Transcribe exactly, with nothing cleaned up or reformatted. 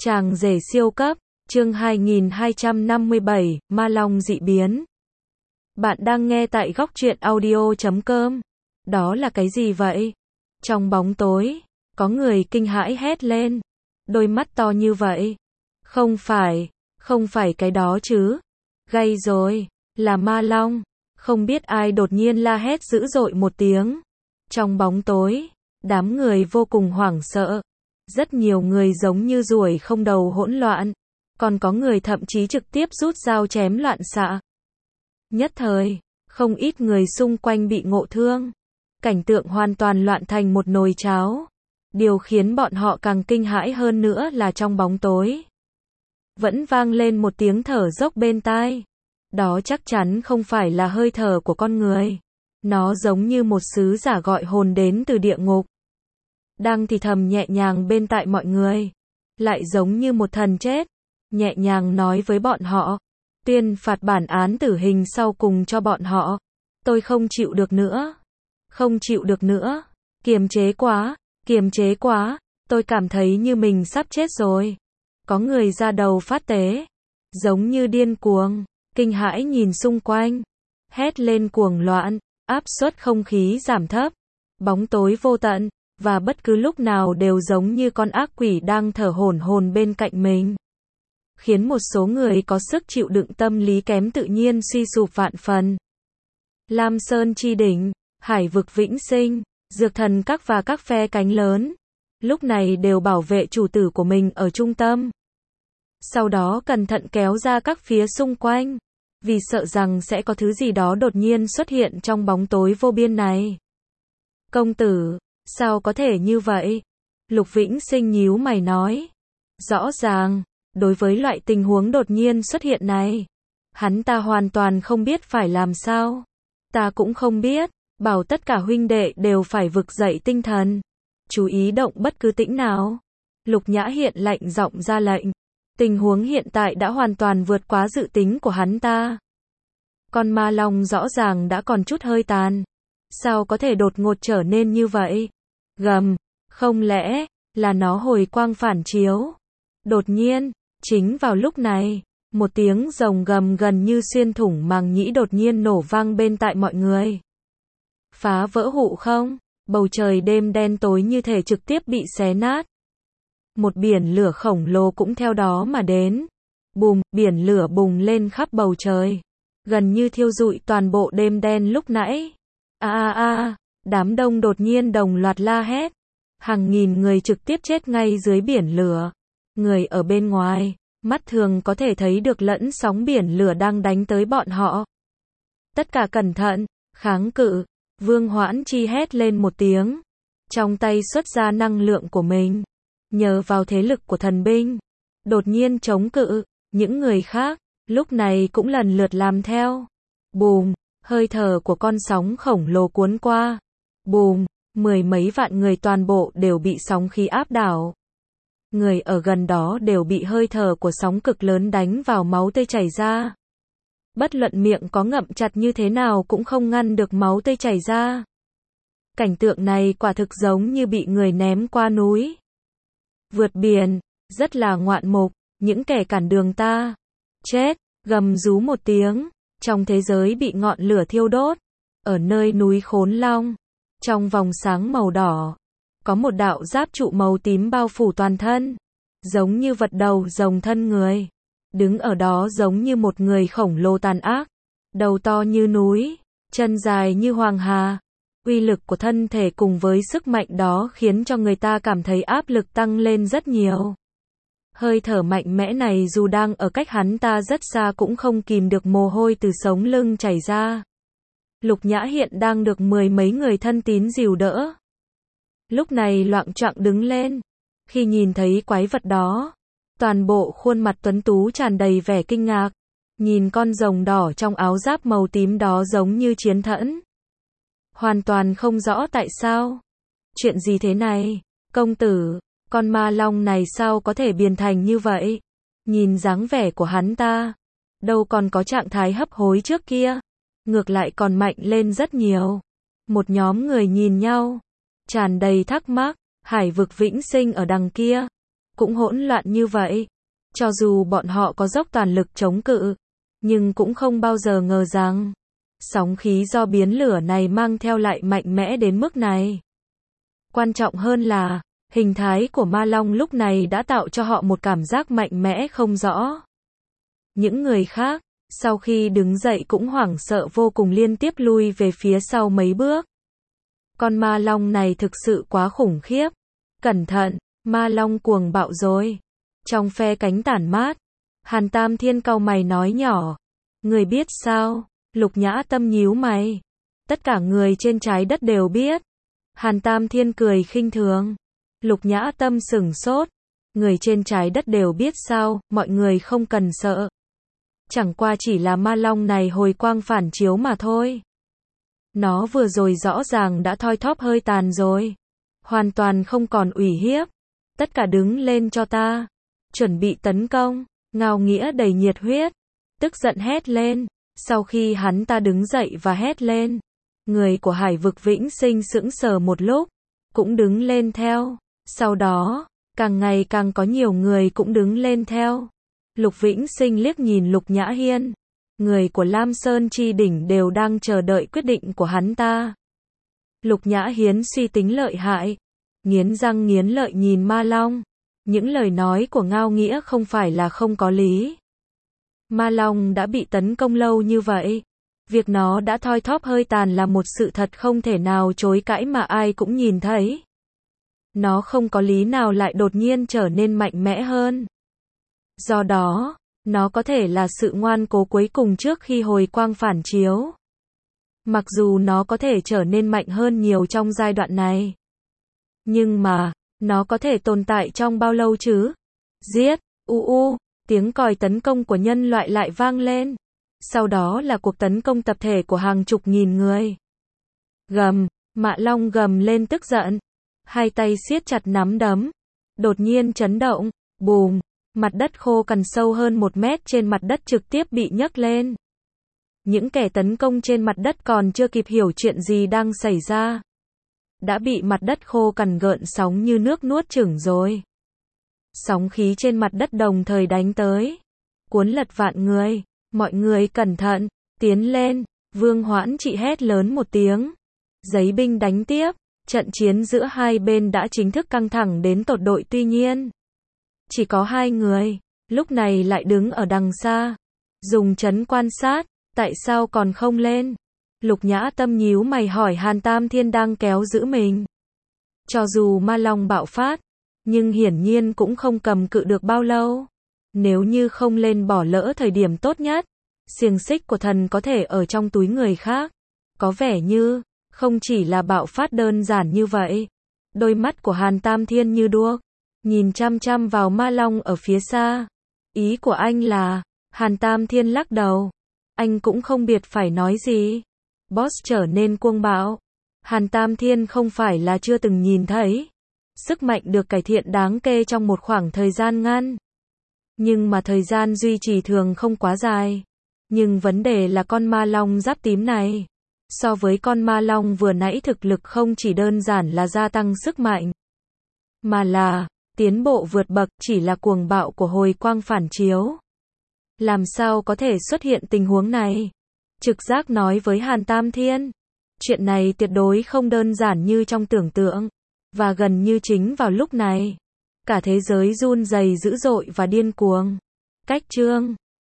Chàng rể siêu cấp, chương hai nghìn hai trăm năm mươi bảy, Ma Long dị biến. Bạn đang nghe tại góc truyện audio chấm com. Đó là cái gì vậy? Trong bóng tối, có người kinh hãi hét lên. Đôi mắt to như vậy. Không phải, không phải cái đó chứ. Gay rồi, là Ma Long. Không biết ai đột nhiên la hét dữ dội một tiếng. Trong bóng tối, đám người vô cùng hoảng sợ. Rất nhiều người giống như ruồi không đầu hỗn loạn. Còn có người thậm chí trực tiếp rút dao chém loạn xạ. Nhất thời, không ít người xung quanh bị ngộ thương. Cảnh tượng hoàn toàn loạn thành một nồi cháo. Điều khiến bọn họ càng kinh hãi hơn nữa là trong bóng tối. Vẫn vang lên một tiếng thở dốc bên tai. Đó chắc chắn không phải là hơi thở của con người. Nó giống như một sứ giả gọi hồn đến từ địa ngục. Đang thì thầm nhẹ nhàng bên tai mọi người. Lại giống như một thần chết. Nhẹ nhàng nói với bọn họ. Tuyên phạt bản án tử hình sau cùng cho bọn họ. Tôi không chịu được nữa. Không chịu được nữa. Kiềm chế quá. Kiềm chế quá. Tôi cảm thấy như mình sắp chết rồi. Có người ra đầu phát tế. Giống như điên cuồng. Kinh hãi nhìn xung quanh. Hét lên cuồng loạn. Áp suất không khí giảm thấp. Bóng tối vô tận. Và bất cứ lúc nào đều giống như con ác quỷ đang thở hổn hồn bên cạnh mình. Khiến một số người có sức chịu đựng tâm lý kém tự nhiên suy sụp vạn phần. Lam Sơn chi đỉnh, hải vực vĩnh sinh, dược thần các và các phe cánh lớn. Lúc này đều bảo vệ chủ tử của mình ở trung tâm. Sau đó cẩn thận kéo ra các phía xung quanh. Vì sợ rằng sẽ có thứ gì đó đột nhiên xuất hiện trong bóng tối vô biên này. Công tử, sao có thể như vậy? Lục Vĩnh Sinh nhíu mày nói. Rõ ràng, đối với loại tình huống đột nhiên xuất hiện này, hắn ta hoàn toàn không biết phải làm sao. Ta cũng không biết, bảo tất cả huynh đệ đều phải vực dậy tinh thần. Chú ý động bất cứ tĩnh nào. Lục Nhã Hiện lạnh giọng ra lệnh. Tình huống hiện tại đã hoàn toàn vượt quá dự tính của hắn ta. Con ma long rõ ràng đã còn chút hơi tàn. Sao có thể đột ngột trở nên như vậy? Gầm, không lẽ là nó hồi quang phản chiếu? Đột nhiên, chính vào lúc này, một tiếng rồng gầm gần như xuyên thủng màng nhĩ đột nhiên nổ vang bên tai mọi người. Phá vỡ hụ không? Bầu trời đêm đen tối như thể trực tiếp bị xé nát. Một biển lửa khổng lồ cũng theo đó mà đến. Bùm, biển lửa bùng lên khắp bầu trời. Gần như thiêu rụi toàn bộ đêm đen lúc nãy. A a a, đám đông đột nhiên đồng loạt la hét. Hàng nghìn người trực tiếp chết ngay dưới biển lửa. Người ở bên ngoài, mắt thường có thể thấy được lẫn sóng biển lửa đang đánh tới bọn họ. Tất cả cẩn thận, kháng cự. Vương Hoãn Chi hét lên một tiếng. Trong tay xuất ra năng lượng của mình. Nhờ vào thế lực của thần binh. Đột nhiên chống cự. Những người khác, lúc này cũng lần lượt làm theo. Bùm, hơi thở của con sóng khổng lồ cuốn qua. Bùm, mười mấy vạn người toàn bộ đều bị sóng khí áp đảo. Người ở gần đó đều bị hơi thở của sóng cực lớn đánh vào máu tươi chảy ra. Bất luận miệng có ngậm chặt như thế nào cũng không ngăn được máu tươi chảy ra. Cảnh tượng này quả thực giống như bị người ném qua núi. Vượt biển, rất là ngoạn mục, những kẻ cản đường ta. Chết, gầm rú một tiếng, trong thế giới bị ngọn lửa thiêu đốt. Ở nơi núi Khốn Long, trong vòng sáng màu đỏ, có một đạo giáp trụ màu tím bao phủ toàn thân. Giống như vật đầu rồng thân người. Đứng ở đó giống như một người khổng lồ tàn ác. Đầu to như núi, chân dài như hoàng hà. Uy lực của thân thể cùng với sức mạnh đó khiến cho người ta cảm thấy áp lực tăng lên rất nhiều. Hơi thở mạnh mẽ này dù đang ở cách hắn ta rất xa cũng không kìm được mồ hôi từ sống lưng chảy ra. Lục Nhã Hiện đang được mười mấy người thân tín dìu đỡ. Lúc này loạng choạng đứng lên. Khi nhìn thấy quái vật đó, toàn bộ khuôn mặt tuấn tú tràn đầy vẻ kinh ngạc. Nhìn con rồng đỏ trong áo giáp màu tím đó giống như chiến thẫn. Hoàn toàn không rõ tại sao. Chuyện gì thế này? Công tử, con ma long này sao có thể biến thành như vậy? Nhìn dáng vẻ của hắn ta, đâu còn có trạng thái hấp hối trước kia. Ngược lại còn mạnh lên rất nhiều. Một nhóm người nhìn nhau, tràn đầy thắc mắc. Hải vực vĩnh sinh ở đằng kia. cũng hỗn loạn như vậy. Cho dù bọn họ có dốc toàn lực chống cự, nhưng cũng không bao giờ ngờ rằng sóng khí do biến lửa này mang theo lại mạnh mẽ đến mức này. Quan trọng hơn là, hình thái của ma long lúc này đã tạo cho họ một cảm giác mạnh mẽ không rõ. Những người khác, sau khi đứng dậy cũng hoảng sợ vô cùng liên tiếp lui về phía sau mấy bước. Con ma long này thực sự quá khủng khiếp. Cẩn thận, ma long cuồng bạo rồi. Trong phe cánh tản mát, Hàn Tam Thiên cau mày nói nhỏ. Người biết sao? Lục Nhã Tâm nhíu mày. Tất cả người trên trái đất đều biết. Hàn Tam Thiên cười khinh thường. Lục Nhã Tâm sửng sốt. Người trên trái đất đều biết sao, mọi người không cần sợ. Chẳng qua chỉ là ma long này hồi quang phản chiếu mà thôi. Nó vừa rồi rõ ràng đã thoi thóp hơi tàn rồi. Hoàn toàn không còn uy hiếp. Tất cả đứng lên cho ta. Chuẩn bị tấn công. Ngao Nghĩa đầy nhiệt huyết. Tức giận hét lên. Sau khi hắn ta đứng dậy và hét lên, người của Hải vực Vĩnh Sinh sững sờ một lúc, cũng đứng lên theo. Sau đó, càng ngày càng có nhiều người cũng đứng lên theo. Lục Vĩnh Sinh liếc nhìn Lục Nhã Hiên. Người của Lam Sơn Chi Đỉnh đều đang chờ đợi quyết định của hắn ta. Lục Nhã Hiên suy tính lợi hại, nghiến răng nghiến lợi nhìn Ma Long. Những lời nói của Ngao Nghĩa không phải là không có lý. Ma Long đã bị tấn công lâu như vậy. Việc nó đã thoi thóp hơi tàn là một sự thật không thể nào chối cãi mà ai cũng nhìn thấy. Nó không có lý nào lại đột nhiên trở nên mạnh mẽ hơn. Do đó, nó có thể là sự ngoan cố cuối cùng trước khi hồi quang phản chiếu. Mặc dù nó có thể trở nên mạnh hơn nhiều trong giai đoạn này. Nhưng mà, nó có thể tồn tại trong bao lâu chứ? Giết, u u, tiếng còi tấn công của nhân loại lại vang lên. Sau đó là cuộc tấn công tập thể của hàng chục nghìn người. Gầm, Mạ Long gầm lên tức giận. Hai tay siết chặt nắm đấm. Đột nhiên chấn động, bùm, mặt đất khô cằn sâu hơn một mét trên mặt đất trực tiếp bị nhấc lên. Những kẻ tấn công trên mặt đất còn chưa kịp hiểu chuyện gì đang xảy ra. Đã bị mặt đất khô cằn gợn sóng như nước nuốt chửng rồi. Sóng khí trên mặt đất đồng thời đánh tới. Cuốn lật vạn người. Mọi người cẩn thận, tiến lên. Vương Hoãn Trị hét lớn một tiếng. Giấy binh đánh tiếp. Trận chiến giữa hai bên đã chính thức căng thẳng đến tột độ, tuy nhiên chỉ có hai người, lúc này lại đứng ở đằng xa. Dùng chấn quan sát, tại sao còn không lên? Lục Nhã Tâm nhíu mày hỏi Hàn Tam Thiên đang kéo giữ mình. Cho dù ma long bạo phát, nhưng hiển nhiên cũng không cầm cự được bao lâu. Nếu như không lên bỏ lỡ thời điểm tốt nhất, xiềng xích của thần có thể ở trong túi người khác. Có vẻ như, không chỉ là bạo phát đơn giản như vậy. Đôi mắt của Hàn Tam Thiên như đuốc, nhìn chăm chăm vào ma long ở phía xa. Ý của anh là, Hàn Tam Thiên lắc đầu. Anh cũng không biết phải nói gì. Boss trở nên cuồng bạo. Hàn Tam Thiên không phải là chưa từng nhìn thấy. Sức mạnh được cải thiện đáng kể trong một khoảng thời gian ngắn. Nhưng mà thời gian duy trì thường không quá dài. Nhưng vấn đề là con ma long giáp tím này. So với con ma long vừa nãy thực lực không chỉ đơn giản là gia tăng sức mạnh. Mà là, tiến bộ vượt bậc, chỉ là cuồng bạo của hồi quang phản chiếu. Làm sao có thể xuất hiện tình huống này? Trực giác nói với Hàn Tam Thiên. Chuyện này tuyệt đối không đơn giản như trong tưởng tượng. Và gần như chính vào lúc này, cả thế giới run rẩy dữ dội và điên cuồng. Cách chương